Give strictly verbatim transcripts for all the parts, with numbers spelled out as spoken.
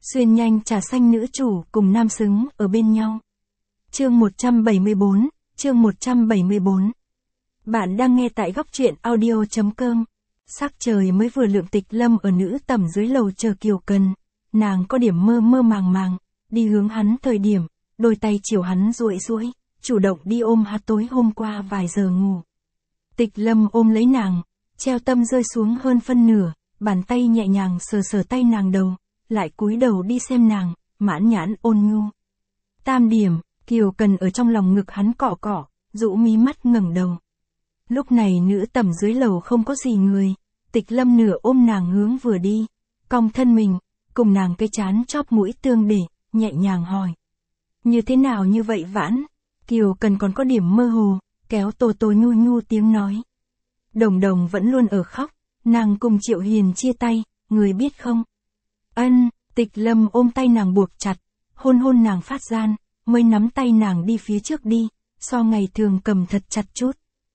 Xuyên nhanh trà xanh nữ chủ cùng nam xứng ở bên nhau. Chương một trăm bảy mươi bốn, chương một trăm bảy mươi bốn. Bạn đang nghe tại góc truyện audio.com. Sắc trời mới vừa lượng, Tịch Lâm ở nữ tẩm dưới lầu chờ Kiều Cần. Nàng có điểm mơ mơ màng màng, đi hướng hắn thời điểm, đôi tay chiều hắn duỗi duỗi, chủ động đi ôm hắn tối hôm qua vài giờ ngủ. Tịch Lâm ôm lấy nàng, treo tâm rơi xuống hơn phân nửa, bàn tay nhẹ nhàng sờ sờ tay nàng đầu, lại cúi đầu đi xem nàng, mãn nhãn ôn nhu. Tam điểm, Kiều Cần ở trong lòng ngực hắn cọ cọ, rũ mí mắt ngẩng đầu. Lúc này nữ tẩm dưới lầu không có gì người, Tịch Lâm nửa ôm nàng hướng vừa đi, cong thân mình, cùng nàng cái chán chóp mũi tương để, nhẹ nhàng hỏi. Như thế nào như vậy Vãn? Kiều Cần còn có điểm mơ hồ, kéo Tô Tô nhu nhu tiếng nói. Đồng Đồng vẫn luôn ở khóc, nàng cùng Triệu Hiền chia tay, người biết không? Ân, Tịch Lâm ôm tay nàng buộc chặt, hôn hôn nàng phát gian, mới nắm tay nàng đi phía trước đi, so ngày thường cầm thật chặt chút.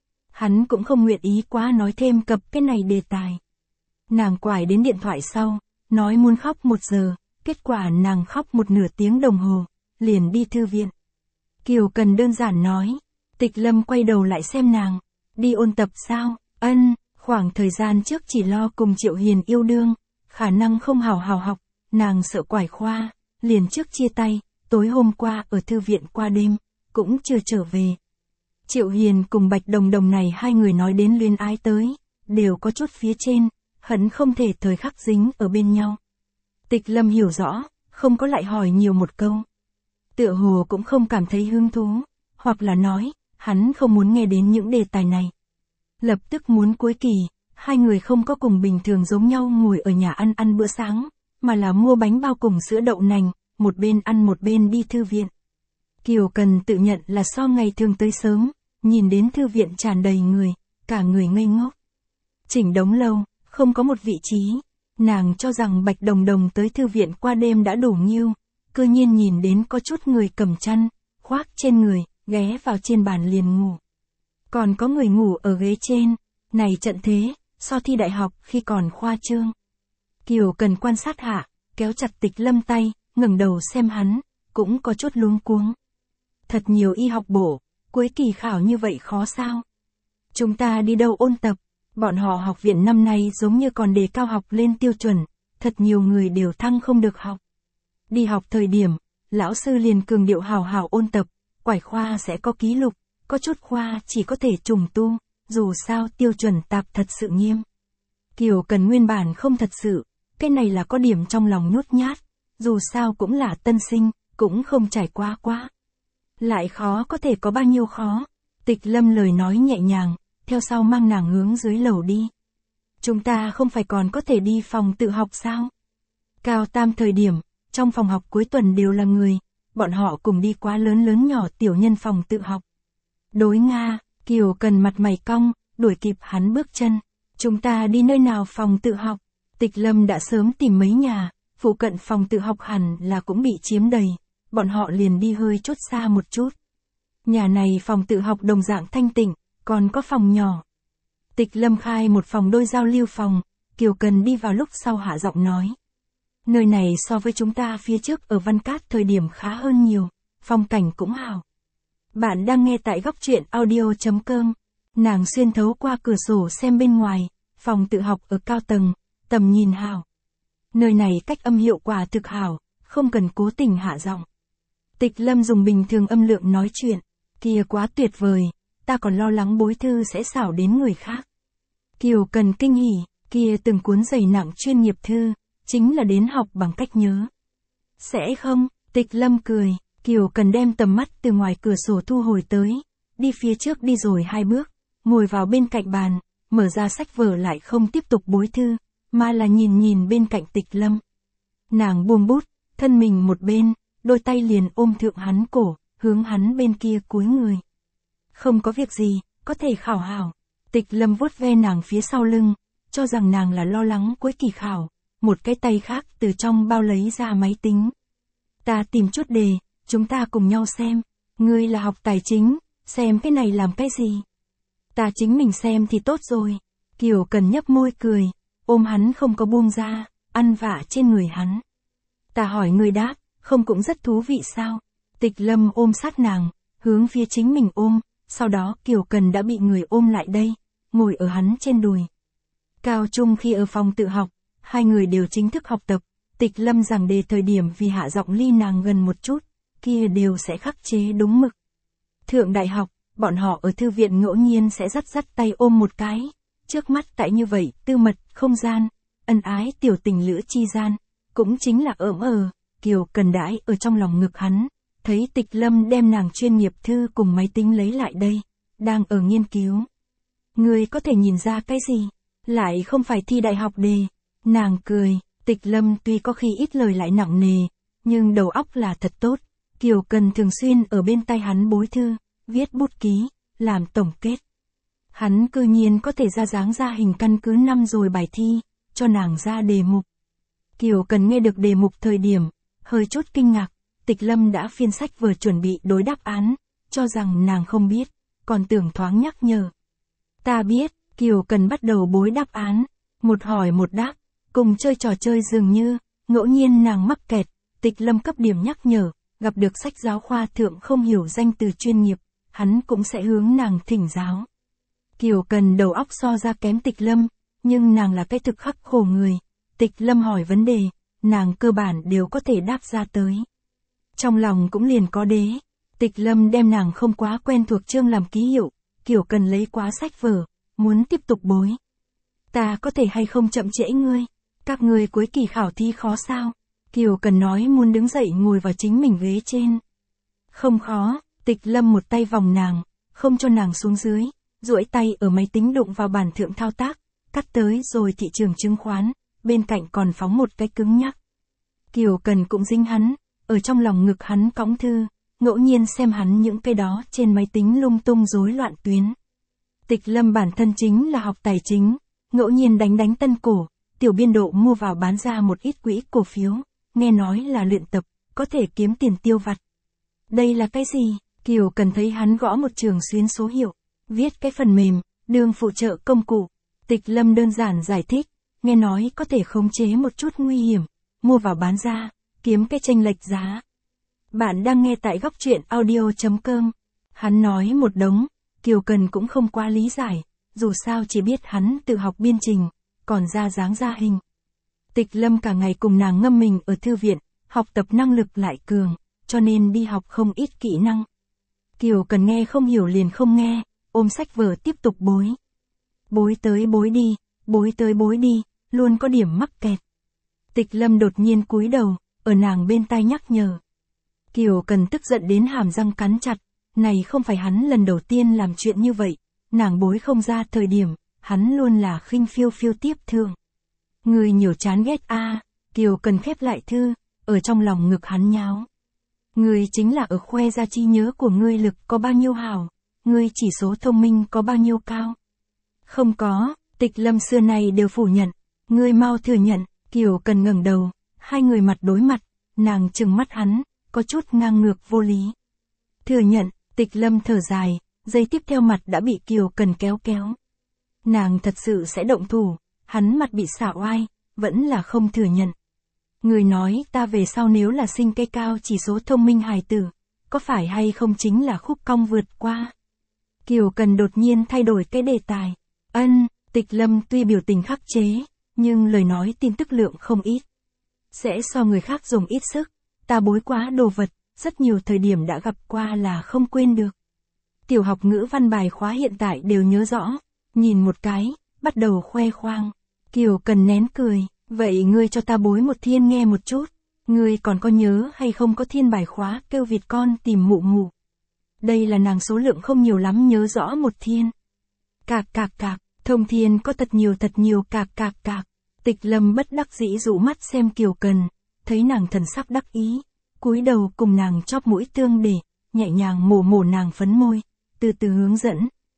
Hắn cũng không nguyện ý quá nói thêm cập cái này đề tài. Nàng quải đến điện thoại sau, nói muốn khóc một giờ, kết quả nàng khóc một nửa tiếng đồng hồ, liền đi thư viện. Kiều Cần đơn giản nói, Tịch Lâm quay đầu lại xem nàng, đi ôn tập sao? Ân, khoảng thời gian trước chỉ lo cùng Triệu Hiền yêu đương, khả năng không hào hào học, nàng sợ quải khoa, liền trước chia tay, tối hôm qua ở thư viện qua đêm, cũng chưa trở về. Triệu Hiền cùng Bạch Đồng Đồng này hai người nói đến luyến ái tới, đều có chút phía trên, hận không thể thời khắc dính ở bên nhau. Tịch Lâm hiểu rõ, không có lại hỏi nhiều một câu. Tựa hồ cũng không cảm thấy hứng thú, hoặc là nói, hắn không muốn nghe đến những đề tài này. Lập tức muốn cuối kỳ, hai người không có cùng bình thường giống nhau ngồi ở nhà ăn ăn bữa sáng, mà là mua bánh bao cùng sữa đậu nành, một bên ăn một bên đi thư viện. Kiều Cần tự nhận là so ngày thường tới sớm, nhìn đến thư viện tràn đầy người, cả người ngây ngốc. Chỉnh đống lâu, không có một vị trí, nàng cho rằng Bạch Đồng Đồng tới thư viện qua đêm đã đủ nhiêu, cơ nhiên nhìn đến có chút người cầm chăn, khoác trên người, ghé vào trên bàn liền ngủ. Còn có người ngủ ở ghế trên, này trận thế, so thi đại học khi còn khoa trương. Kiều Cần quan sát hạ, kéo chặt Tịch Lâm tay, ngẩng đầu xem hắn, cũng có chút luống cuống. Thật nhiều y học bổ, cuối kỳ khảo như vậy khó sao? Chúng ta đi đâu ôn tập? Bọn họ học viện năm nay giống như còn đề cao học lên tiêu chuẩn, thật nhiều người đều thăng không được học. Đi học thời điểm, lão sư liền cường điệu hào hào ôn tập, quải khoa sẽ có ký lục, có chút khoa chỉ có thể trùng tu, dù sao tiêu chuẩn tạp thật sự nghiêm. Kiều Cần nguyên bản không thật sự, cái này là có điểm trong lòng nhút nhát, dù sao cũng là tân sinh, cũng không trải qua quá. Lại khó có thể có bao nhiêu khó. Tịch Lâm lời nói nhẹ nhàng, theo sau mang nàng hướng dưới lầu đi. Chúng ta không phải còn có thể đi phòng tự học sao? Cao tam thời điểm, trong phòng học cuối tuần đều là người, bọn họ cùng đi quá lớn lớn nhỏ tiểu nhân phòng tự học. Đối Nga, Kiều Cần mặt mày cong, đuổi kịp hắn bước chân. Chúng ta đi nơi nào phòng tự học? Tịch Lâm đã sớm tìm mấy nhà, phụ cận phòng tự học hẳn là cũng bị chiếm đầy, bọn họ liền đi hơi chút xa một chút. Nhà này phòng tự học đồng dạng thanh tịnh, còn có phòng nhỏ. Tịch Lâm khai một phòng đôi giao lưu phòng, Kiều Cần đi vào lúc sau hạ giọng nói. Nơi này so với chúng ta phía trước ở Văn Cát thời điểm khá hơn nhiều, phong cảnh cũng hào. Bạn đang nghe tại góc truyện audio.com. Nàng xuyên thấu qua cửa sổ xem bên ngoài, phòng tự học ở cao tầng, tầm nhìn hào. Nơi này cách âm hiệu quả thực hào, không cần cố tình hạ giọng. Tịch Lâm dùng bình thường âm lượng nói chuyện, kia quá tuyệt vời, ta còn lo lắng bối thư sẽ xảo đến người khác. Kiều Cần kinh hỉ, kia từng cuốn dày nặng chuyên nghiệp thư, chính là đến học bằng cách nhớ. Sẽ không, Tịch Lâm cười, Kiều Cần đem tầm mắt từ ngoài cửa sổ thu hồi tới, đi phía trước đi rồi hai bước, ngồi vào bên cạnh bàn, mở ra sách vở lại không tiếp tục bối thư, mà là nhìn nhìn bên cạnh Tịch Lâm. Nàng buông bút, thân mình một bên, đôi tay liền ôm thượng hắn cổ, hướng hắn bên kia cúi người. Không có việc gì, có thể khảo hảo. Tịch Lâm vuốt ve nàng phía sau lưng, cho rằng nàng là lo lắng cuối kỳ khảo, một cái tay khác từ trong bao lấy ra máy tính. Ta tìm chút đề, chúng ta cùng nhau xem, ngươi là học tài chính, xem cái này làm cái gì? Ta chính mình xem thì tốt rồi. Kiều Cần nhấp môi cười, ôm hắn không có buông ra, ăn vạ trên người hắn. Ta hỏi ngươi đáp, không cũng rất thú vị sao? Tịch Lâm ôm sát nàng, hướng phía chính mình ôm, sau đó Kiều Cần đã bị người ôm lại đây, ngồi ở hắn trên đùi. Cao trung khi ở phòng tự học, hai người đều chính thức học tập, Tịch Lâm giảng đề thời điểm vì hạ giọng ly nàng gần một chút, kia đều sẽ khắc chế đúng mực. Thượng đại học, bọn họ ở thư viện ngẫu nhiên sẽ dắt dắt tay ôm một cái, trước mắt tại như vậy, tư mật, không gian, ân ái tiểu tình lữ chi gian, cũng chính là ỡm ờ, Kiều Cần đãi ở trong lòng ngực hắn, thấy Tịch Lâm đem nàng chuyên nghiệp thư cùng máy tính lấy lại đây, đang ở nghiên cứu. Ngươi có thể nhìn ra cái gì? Lại không phải thi đại học đề. Nàng cười, Tịch Lâm tuy có khi ít lời lại nặng nề, nhưng đầu óc là thật tốt. Kiều Cần thường xuyên ở bên tay hắn bối thư, viết bút ký, làm tổng kết. Hắn cư nhiên có thể ra dáng ra hình căn cứ năm rồi bài thi, cho nàng ra đề mục. Kiều Cần nghe được đề mục thời điểm, hơi chút kinh ngạc, Tịch Lâm đã phiên sách vừa chuẩn bị đối đáp án, cho rằng nàng không biết, còn tưởng thoáng nhắc nhở. Ta biết, Kiều Cần bắt đầu bối đáp án, một hỏi một đáp, cùng chơi trò chơi dường như, ngẫu nhiên nàng mắc kẹt, Tịch Lâm cấp điểm nhắc nhở, gặp được sách giáo khoa thượng không hiểu danh từ chuyên nghiệp, hắn cũng sẽ hướng nàng thỉnh giáo. Kiều Cần đầu óc so ra kém Tịch Lâm, nhưng nàng là cái thực khắc khổ người, Tịch Lâm hỏi vấn đề, nàng cơ bản đều có thể đáp ra tới. Trong lòng cũng liền có đế, Tịch Lâm đem nàng không quá quen thuộc chương làm ký hiệu, Kiều Cần lấy quá sách vở, muốn tiếp tục bối. Ta có thể hay không chậm trễ ngươi, các ngươi cuối kỳ khảo thi khó sao? Kiều Cần nói muốn đứng dậy ngồi vào chính mình ghế trên. Không khó, Tịch Lâm một tay vòng nàng, không cho nàng xuống dưới, duỗi tay ở máy tính đụng vào bàn thượng thao tác, cắt tới rồi thị trường chứng khoán, bên cạnh còn phóng một cái cứng nhắc. Kiều Cần cũng dính hắn, ở trong lòng ngực hắn cõng thư, ngẫu nhiên xem hắn những cái đó trên máy tính lung tung rối loạn tuyến. Tịch Lâm bản thân chính là học tài chính, ngẫu nhiên đánh đánh tân cổ, tiểu biên độ mua vào bán ra một ít quỹ cổ phiếu, nghe nói là luyện tập, có thể kiếm tiền tiêu vặt. Đây là cái gì? Kiều Cần thấy hắn gõ một trường xuyến số hiệu, viết cái phần mềm, đường phụ trợ công cụ. Tịch Lâm đơn giản giải thích, nghe nói có thể khống chế một chút nguy hiểm, mua vào bán ra, kiếm cái chênh lệch giá. Bạn đang nghe tại góc truyện audio chấm com. Hắn nói một đống, Kiều Cần cũng không quá lý giải, dù sao chỉ biết hắn tự học biên trình, còn ra dáng ra hình. Tịch Lâm cả ngày cùng nàng ngâm mình ở thư viện, học tập năng lực lại cường, cho nên đi học không ít kỹ năng. Kiều Cần nghe không hiểu liền không nghe, ôm sách vở tiếp tục bối. Bối tới bối đi, bối tới bối đi, luôn có điểm mắc kẹt. Tịch Lâm đột nhiên cúi đầu, ở nàng bên tai nhắc nhở. Kiều Cần tức giận đến hàm răng cắn chặt, này không phải hắn lần đầu tiên làm chuyện như vậy, nàng bối không ra thời điểm, hắn luôn là khinh phiêu phiêu tiếp thương. Người nhiều chán ghét a, à, Kiều Cần khép lại thư, ở trong lòng ngực hắn nháo. Người chính là ở khoe ra trí nhớ của ngươi lực có bao nhiêu hảo, ngươi chỉ số thông minh có bao nhiêu cao. Không có, Tịch Lâm xưa này đều phủ nhận, ngươi mau thừa nhận. Kiều Cần ngẩng đầu, hai người mặt đối mặt, nàng trừng mắt hắn, có chút ngang ngược vô lý. Thừa nhận, Tịch Lâm thở dài, giây tiếp theo mặt đã bị Kiều Cần kéo kéo. Nàng thật sự sẽ động thủ, hắn mặt bị xả oai, vẫn là không thừa nhận. Người nói ta về sau nếu là sinh cây cao chỉ số thông minh hài tử, có phải hay không chính là khúc cong vượt qua. Kiều Cần đột nhiên thay đổi cái đề tài. Ân, Tịch Lâm tuy biểu tình khắc chế, nhưng lời nói tin tức lượng không ít. Sẽ so người khác dùng ít sức, ta bối quá đồ vật, rất nhiều thời điểm đã gặp qua là không quên được. Tiểu học ngữ văn bài khóa hiện tại đều nhớ rõ, nhìn một cái, bắt đầu khoe khoang. Kiều Cần nén cười, vậy ngươi cho ta bối một thiên nghe một chút, ngươi còn có nhớ hay không có thiên bài khóa kêu vịt con tìm mụ mụ. Đây là nàng số lượng không nhiều lắm nhớ rõ một thiên. Cạc cạc cạc, thông thiên có thật nhiều thật nhiều cạc cạc cạc. Tịch Lâm bất đắc dĩ dụ mắt xem Kiều Cần, thấy nàng thần sắc đắc ý, cúi đầu cùng nàng chóp mũi tương để, nhẹ nhàng mổ mổ nàng phấn môi, từ từ hướng dẫn.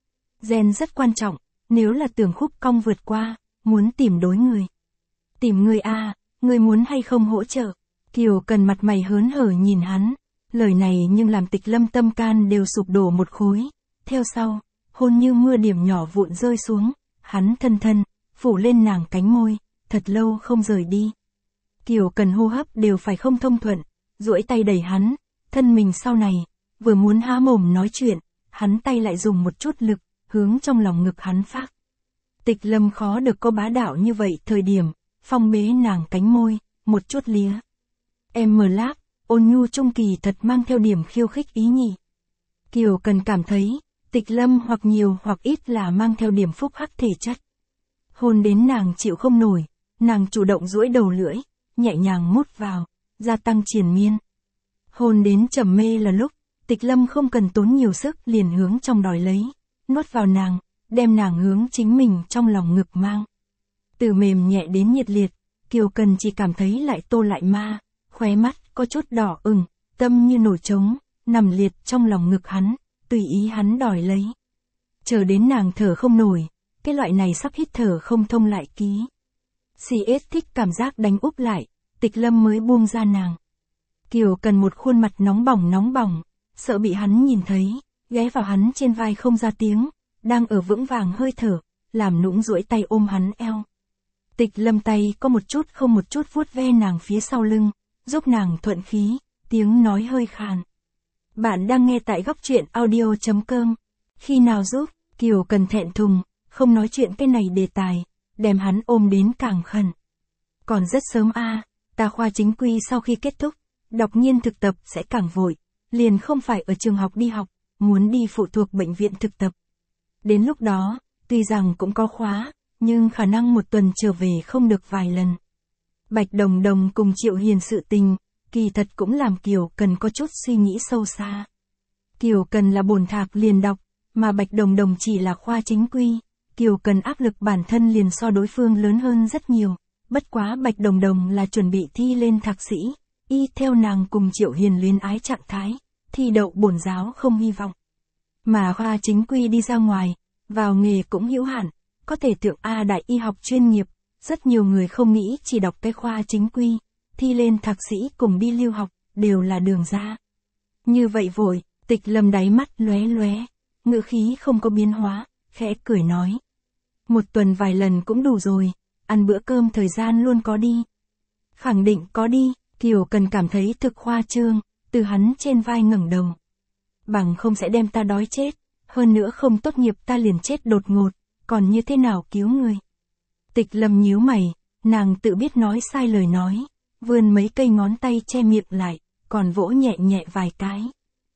Gen rất quan trọng, nếu là tưởng khúc cong vượt qua, muốn tìm đối người. Tìm người a, à, người muốn hay không hỗ trợ? Kiều Cần mặt mày hớn hở nhìn hắn, lời này nhưng làm Tịch Lâm tâm can đều sụp đổ một khối. Theo sau, hôn như mưa điểm nhỏ vụn rơi xuống, hắn thân thân, phủ lên nàng cánh môi, thật lâu không rời đi. Kiều Cần hô hấp đều phải không thông thuận, duỗi tay đẩy hắn, thân mình sau này, vừa muốn há mồm nói chuyện, hắn tay lại dùng một chút lực, hướng trong lòng ngực hắn phát. Tịch Lâm khó được có bá đạo như vậy thời điểm, phong bế nàng cánh môi, một chút lía. Em mờ láp, ôn nhu trung kỳ thật mang theo điểm khiêu khích ý nhị. Kiều Cần cảm thấy, Tịch Lâm hoặc nhiều hoặc ít là mang theo điểm phúc hắc thể chất. Hôn đến nàng chịu không nổi, nàng chủ động duỗi đầu lưỡi, nhẹ nhàng mút vào, gia tăng triền miên. Hôn đến trầm mê là lúc, Tịch Lâm không cần tốn nhiều sức liền hướng trong đòi lấy, nuốt vào nàng, đem nàng hướng chính mình trong lòng ngực mang. Từ mềm nhẹ đến nhiệt liệt, Kiều Cần chỉ cảm thấy lại tô lại ma, khóe mắt có chút đỏ ửng, tâm như nổi trống, nằm liệt trong lòng ngực hắn, tùy ý hắn đòi lấy. Chờ đến nàng thở không nổi, cái loại này sắp hít thở không thông lại ký. xê ét thích cảm giác đánh úp lại, Tịch Lâm mới buông ra nàng. Kiều Cần một khuôn mặt nóng bỏng nóng bỏng, sợ bị hắn nhìn thấy, ghé vào hắn trên vai không ra tiếng, đang ở vững vàng hơi thở, làm nũng duỗi tay ôm hắn eo. Tịch Lâm tay có một chút không một chút vuốt ve nàng phía sau lưng, giúp nàng thuận khí, tiếng nói hơi khàn. Bạn đang nghe tại góc truyện audio chấm com. Khi nào giúp, Kiều Cần thẹn thùng, không nói chuyện cái này đề tài, đem hắn ôm đến càng khẩn. Còn rất sớm a, à, ta khoa chính quy sau khi kết thúc, đọc nhiên thực tập sẽ càng vội, liền không phải ở trường học đi học, muốn đi phụ thuộc bệnh viện thực tập. Đến lúc đó, tuy rằng cũng có khóa, nhưng khả năng một tuần trở về không được vài lần. Bạch Đồng Đồng cùng Triệu Hiền sự tình, kỳ thật cũng làm Kiều Cần có chút suy nghĩ sâu xa. Kiều Cần là bổn thạc liền đọc, mà Bạch Đồng Đồng chỉ là khoa chính quy, Kiều Cần áp lực bản thân liền so đối phương lớn hơn rất nhiều, bất quá Bạch Đồng Đồng là chuẩn bị thi lên thạc sĩ, y theo nàng cùng Triệu Hiền luyến ái trạng thái, thi đậu bổn giáo không hy vọng. Mà khoa chính quy đi ra ngoài, vào nghề cũng hữu hạn, có thể tưởng A đại y học chuyên nghiệp, rất nhiều người không nghĩ chỉ đọc cái khoa chính quy, thi lên thạc sĩ cùng đi lưu học, đều là đường ra. Như vậy vội, Tịch Lâm đáy mắt lóe lóe, ngữ khí không có biến hóa, khẽ cười nói. Một tuần vài lần cũng đủ rồi, ăn bữa cơm thời gian luôn có đi. Khẳng định có đi, Kiều Cần cảm thấy thực khoa trương, từ hắn trên vai ngẩng đầu. Bằng không sẽ đem ta đói chết, hơn nữa không tốt nghiệp ta liền chết đột ngột, còn như thế nào cứu người. Tịch Lâm nhíu mày, nàng tự biết nói sai lời nói, vươn mấy cây ngón tay che miệng lại, còn vỗ nhẹ nhẹ vài cái.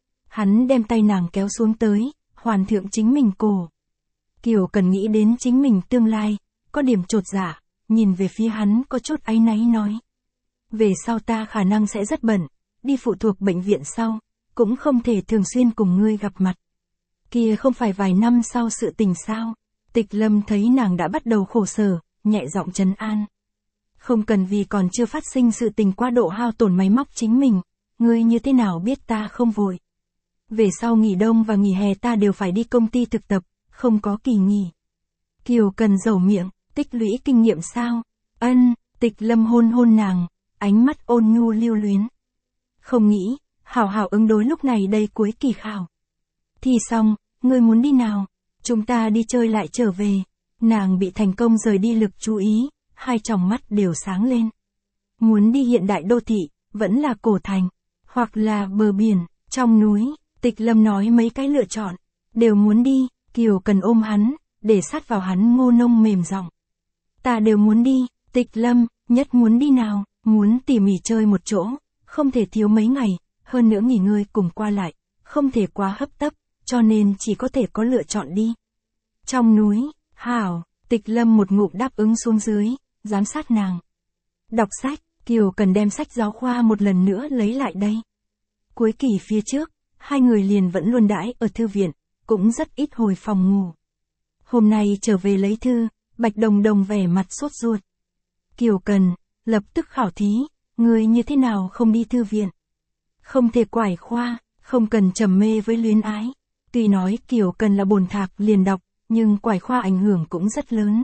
Hắn đem tay nàng kéo xuống tới, hoàn thượng chính mình cổ. Kiều Cần nghĩ đến chính mình tương lai, có điểm chột dạ, nhìn về phía hắn có chút áy náy nói. Về sau ta khả năng sẽ rất bận, đi phụ thuộc bệnh viện sau, cũng không thể thường xuyên cùng ngươi gặp mặt. Kia không phải vài năm sau sự tình sao? Tịch Lâm thấy nàng đã bắt đầu khổ sở, nhẹ giọng trấn an. Không cần vì còn chưa phát sinh sự tình quá độ hao tổn máy móc chính mình, ngươi như thế nào biết ta không vội. Về sau nghỉ đông và nghỉ hè ta đều phải đi công ty thực tập, không có kỳ nghỉ. Kiều Cần dầu miệng, tích lũy kinh nghiệm sao? Ân, Tịch Lâm hôn hôn nàng, ánh mắt ôn nhu lưu luyến. Không nghĩ, hảo hảo ứng đối lúc này đây cuối kỳ khảo. Thì xong, ngươi muốn đi nào? Chúng ta đi chơi lại trở về. Nàng bị thành công rời đi lực chú ý, hai tròng mắt đều sáng lên. Muốn đi hiện đại đô thị, vẫn là cổ thành, hoặc là bờ biển, trong núi. Tịch Lâm nói mấy cái lựa chọn, đều muốn đi. Kiều Cần ôm hắn, để sát vào hắn ngô nông mềm giọng. Ta đều muốn đi. Tịch Lâm, nhất muốn đi nào? Muốn tỉ mỉ chơi một chỗ, không thể thiếu mấy ngày, hơn nữa nghỉ ngơi cùng qua lại, không thể quá hấp tấp, cho nên chỉ có thể có lựa chọn đi. Trong núi, hảo, Tịch Lâm một ngụm đáp ứng xuống dưới, giám sát nàng. Đọc sách, Kiều Cần đem sách giáo khoa một lần nữa lấy lại đây. Cuối kỳ phía trước, hai người liền vẫn luôn đãi ở thư viện, cũng rất ít hồi phòng ngủ. Hôm nay trở về lấy thư, Bạch Đồng Đồng vẻ mặt sốt ruột. Kiều Cần, lập tức khảo thí, người như thế nào không đi thư viện? Không thể quải khoa, không cần trầm mê với luyến ái. Tuy nói Kiều Cần là bổn thạc liền đọc, nhưng quải khoa ảnh hưởng cũng rất lớn.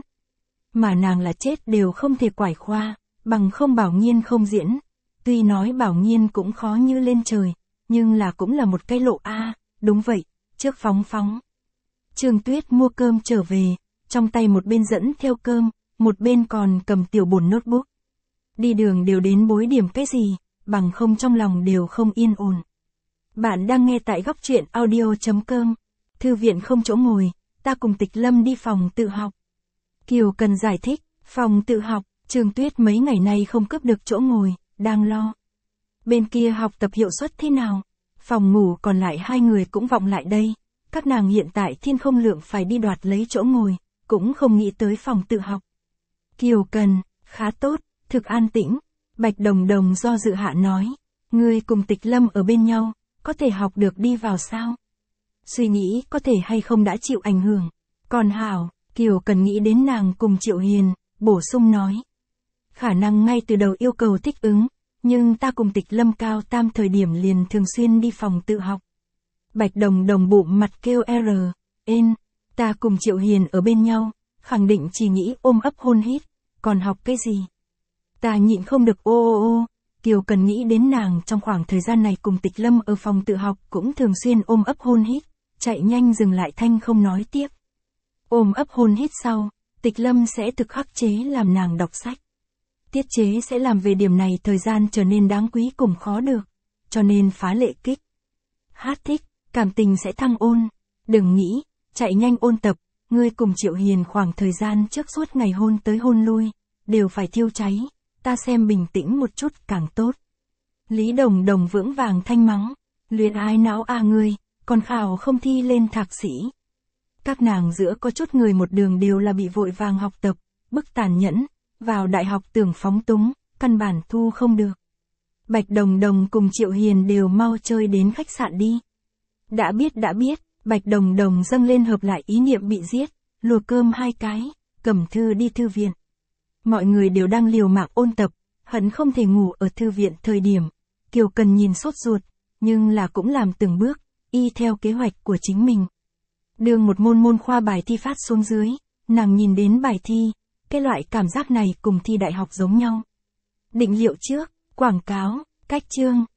Mà nàng là chết đều không thể quải khoa, bằng không Bảo Nhiên không diễn. Tuy nói Bảo Nhiên cũng khó như lên trời, nhưng là cũng là một cái lộ A, đúng vậy, trước phóng phóng. Trương Tuyết mua cơm trở về, trong tay một bên dẫn theo cơm, một bên còn cầm tiểu bồn notebook. Đi đường đều đến bối điểm cái gì, bằng không trong lòng đều không yên ổn. Bạn đang nghe tại góc truyện audio.com. Thư viện không chỗ ngồi, ta cùng Tịch Lâm đi phòng tự học. Kiều Cần giải thích, phòng tự học, Trường Tuyết mấy ngày nay không cướp được chỗ ngồi, đang lo. Bên kia học tập hiệu suất thế nào? Phòng ngủ còn lại hai người cũng vọng lại đây. Các nàng hiện tại thiên không lượng phải đi đoạt lấy chỗ ngồi, cũng không nghĩ tới phòng tự học. Kiều Cần, khá tốt, thực an tĩnh. Bạch Đồng Đồng do dự hạ nói, ngươi cùng Tịch Lâm ở bên nhau, có thể học được đi vào sao? Suy nghĩ có thể hay không đã chịu ảnh hưởng. Còn hảo, Kiều Cần nghĩ đến nàng cùng Triệu Hiền, bổ sung nói. Khả năng ngay từ đầu yêu cầu thích ứng, nhưng ta cùng Tịch Lâm cao tam thời điểm liền thường xuyên đi phòng tự học. Bạch Đồng Đồng bụng mặt kêu R, N, ta cùng Triệu Hiền ở bên nhau, khẳng định chỉ nghĩ ôm ấp hôn hít, còn học cái gì? Ta nhịn không được ô ô ô, Kiều Cần nghĩ đến nàng trong khoảng thời gian này cùng Tịch Lâm ở phòng tự học cũng thường xuyên ôm ấp hôn hít, chạy nhanh dừng lại thanh không nói tiếp. Ôm ấp hôn hít sau, Tịch Lâm sẽ thực khắc chế làm nàng đọc sách. Tiết chế sẽ làm về điểm này thời gian trở nên đáng quý cùng khó được, cho nên phá lệ kích. Hát thích, cảm tình sẽ thăng ôn, đừng nghĩ, chạy nhanh ôn tập, ngươi cùng Triệu Hiền khoảng thời gian trước suốt ngày hôn tới hôn lui, đều phải thiêu cháy, ta xem bình tĩnh một chút càng tốt. Lý Đồng Đồng vững vàng thanh mắng, luyện ái não à ngươi, còn khảo không thi lên thạc sĩ. Các nàng giữa có chút người một đường đều là bị vội vàng học tập, bức tàn nhẫn, vào đại học tưởng phóng túng, căn bản thu không được. Bạch Đồng Đồng cùng Triệu Hiền đều mau chơi đến khách sạn đi. Đã biết đã biết, Bạch Đồng Đồng dâng lên hợp lại ý niệm bị giết, lùa cơm hai cái, cầm thư đi thư viện. Mọi người đều đang liều mạng ôn tập, hận không thể ngủ ở thư viện thời điểm. Kiều Cần nhìn sốt ruột, nhưng là cũng làm từng bước, y theo kế hoạch của chính mình. Đường một môn môn khoa bài thi phát xuống dưới, nàng nhìn đến bài thi, cái loại cảm giác này cùng thi đại học giống nhau. Định liệu trước, quảng cáo, cách chương,